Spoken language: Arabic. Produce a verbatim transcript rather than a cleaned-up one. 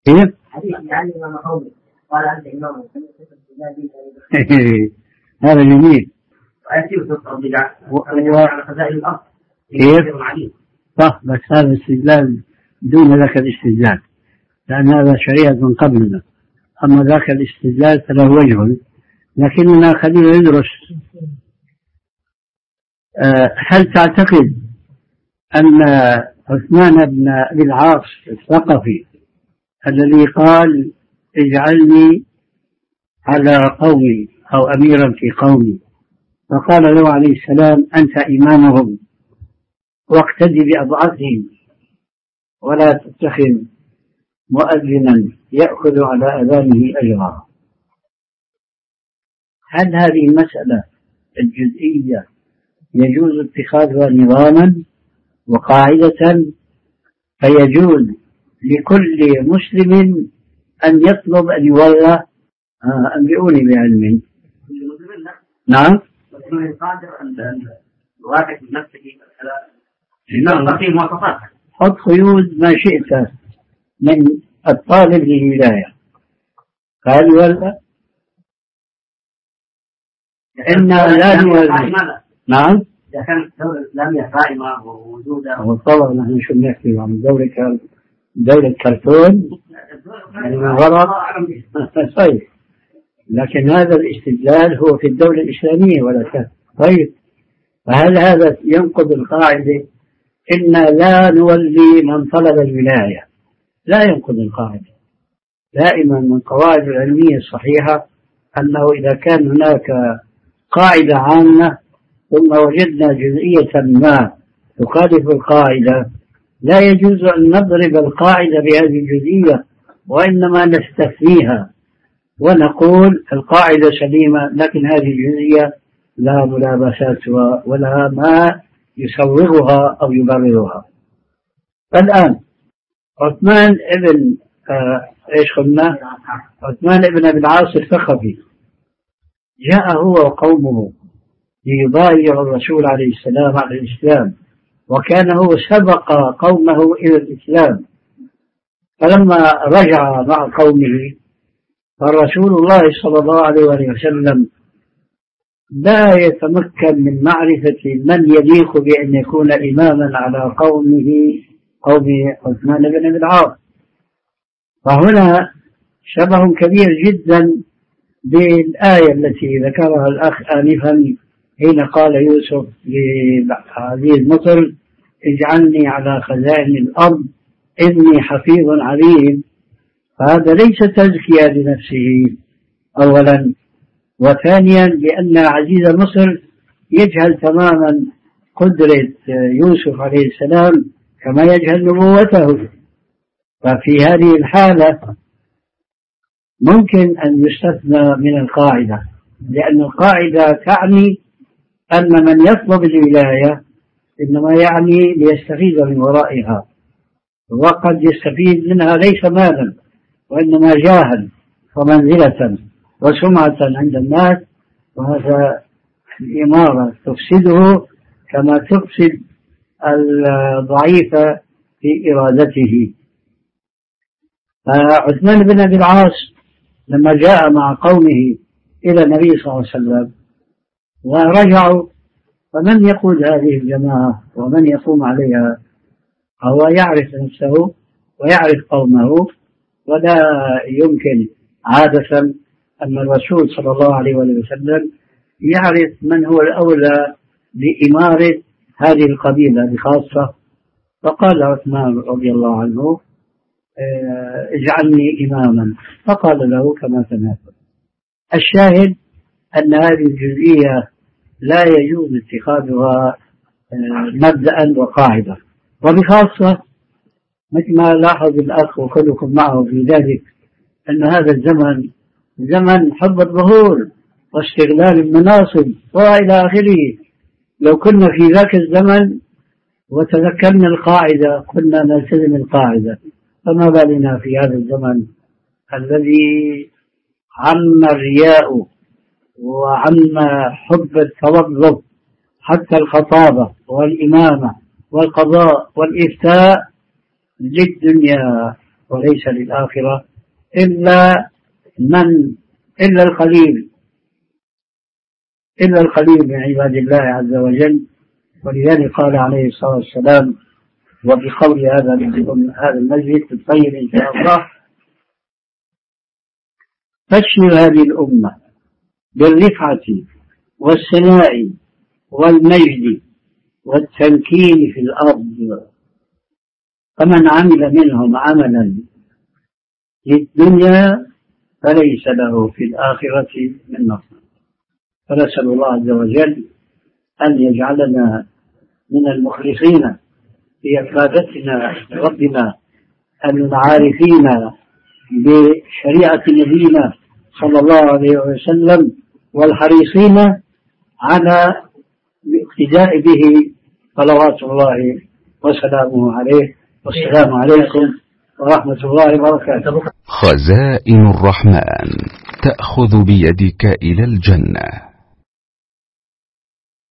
كيف؟ حديث يعني إمام قومي قال أنت إمام هذا جميل. على خزائن الأرض كيف؟ صح، بس هذا استدلال دون ذاك الاستدلال، لأن هذا شريعة من قبلنا، أما ذاك الاستدلال فله وجه، لكننا خلينا ندرس. أه هل تعتقد أن عثمان بن أبي العاص الثقفي الذي قال اجعلني على قومي أو أميرا في قومي، فقال له عليه السلام أنت إمامهم واقتدي بأضعفهم ولا تتخذ مؤذنا يأخذ على أذانه أجرا، هل هذه المسألة الجزئية يجوز اتخاذها نظاما وقاعدة فيجوز لكل مسلم أن يطلب أن يولى؟ أنبئوني بعلم. نعم. حط قيود ما شئت من الطالب للولاية، قال ولا إن لا نولي. نعم. إذا كانت الدولة الإسلامية قائمة ووجودها، وطبعا نحن شو نحكي عن دولة دولة كرتون يعني من وراء طيب، لكن هذا الاستدلال هو في الدولة الإسلامية ولا كان طيب، فهل هذا ينقض القاعدة إن لا نولي من طلب الولاية؟ لا ينقض القاعدة. دائما من قواعد العلمية الصحيحة أنه إذا كان هناك قاعدة عامة ثم وجدنا جزئية ما تخالف القاعدة لا يجوز أن نضرب القاعدة بهذه الجزئية، وإنما نستثنيها ونقول القاعدة سليمة لكن هذه الجزئية لا ملابسات ولا ما يسوغها أو يبررها. الآن عثمان ابن آه إيش قلنا؟ عثمان ابن أبي العاص الثقفي جاء هو وقومه ليبايع الرسول عليه السلام على الإسلام، وكان هو سبق قومه إلى الإسلام، فلما رجع مع قومه فالرسول الله صلى الله عليه وسلم لا يتمكن من معرفة من يليق بأن يكون إماما على قومه قوم عثمان بن أبي العاص. فهنا شبه كبير جدا بالآية التي ذكرها الأخ آنفا حين قال يوسف لعزيز مصر اجعلني على خزائن الأرض إني حفيظ عليم. فهذا ليس تزكية لنفسه أولا، وثانيا لأن عزيز مصر يجهل تماما قدرة يوسف عليه السلام كما يجهل نبوته. ففي هذه الحالة ممكن أن يستثنى من القاعدة، لأن القاعدة تعني أن من يطلب الولاية إنما يعني ليستفيد من ورائها، وقد يستفيد منها ليس مالا وإنما جاها ومنزلة وسمعة عند الناس، وهذا الإمارة تفسده كما تفسد الضعيف في إرادته. فعثمان بن أبي العاص لما جاء مع قومه إلى النبي صلى الله عليه وسلم ورجعوا، فمن يقود هذه الجماعة ومن يقوم عليها؟ هو يعرف نفسه ويعرف قومه، ولا يمكن عادة أن الرسول صلى الله عليه وسلم يعرف من هو الأولى بإمارة هذه القبيلة بخاصة. فقال عثمان رضي الله عنه اجعلني إماما، فقال له كما تناسب. الشاهد أن هذه الجزئية لا يجوز اتخاذها مبدأ وقاعدة، وبخاصة مثل ما لاحظ الأخ وكلكم معه في ذلك أن هذا الزمن زمن حب الظهور واستغلال المناصب وإلى آخره. لو كنا في ذاك الزمن وتذكرنا القاعدة كنا نلتزم القاعدة، فما بالنا في هذا الزمن الذي عم الرياء وعم حب التوظف حتى الخطابة والإمامة والقضاء والإفتاء للدنيا وليس للآخرة إلا من إلا القليل إلا القليل من عباد الله عز وجل. ولذلك قال عليه الصلاة والسلام وبقول هذا هذا المجلس الطيب إن شاء الله: بشر هذه الأمة بالرفعة والسناء والمجد والتمكين في الأرض، فمن عمل منهم عملا للدنيا فليس له في الآخرة من نصيب. فنسأل الله عز وجل أن يجعلنا من المخلصين في عبادتنا ربنا العارفين بشريعة نبينا صلى الله عليه وسلم، والحريصين على الاقتداء به صلوات الله وسلامه عليه. والسلام عليكم ورحمة الله وبركاته. خزائن الرحمن تأخذ بيدك إلى الجنة.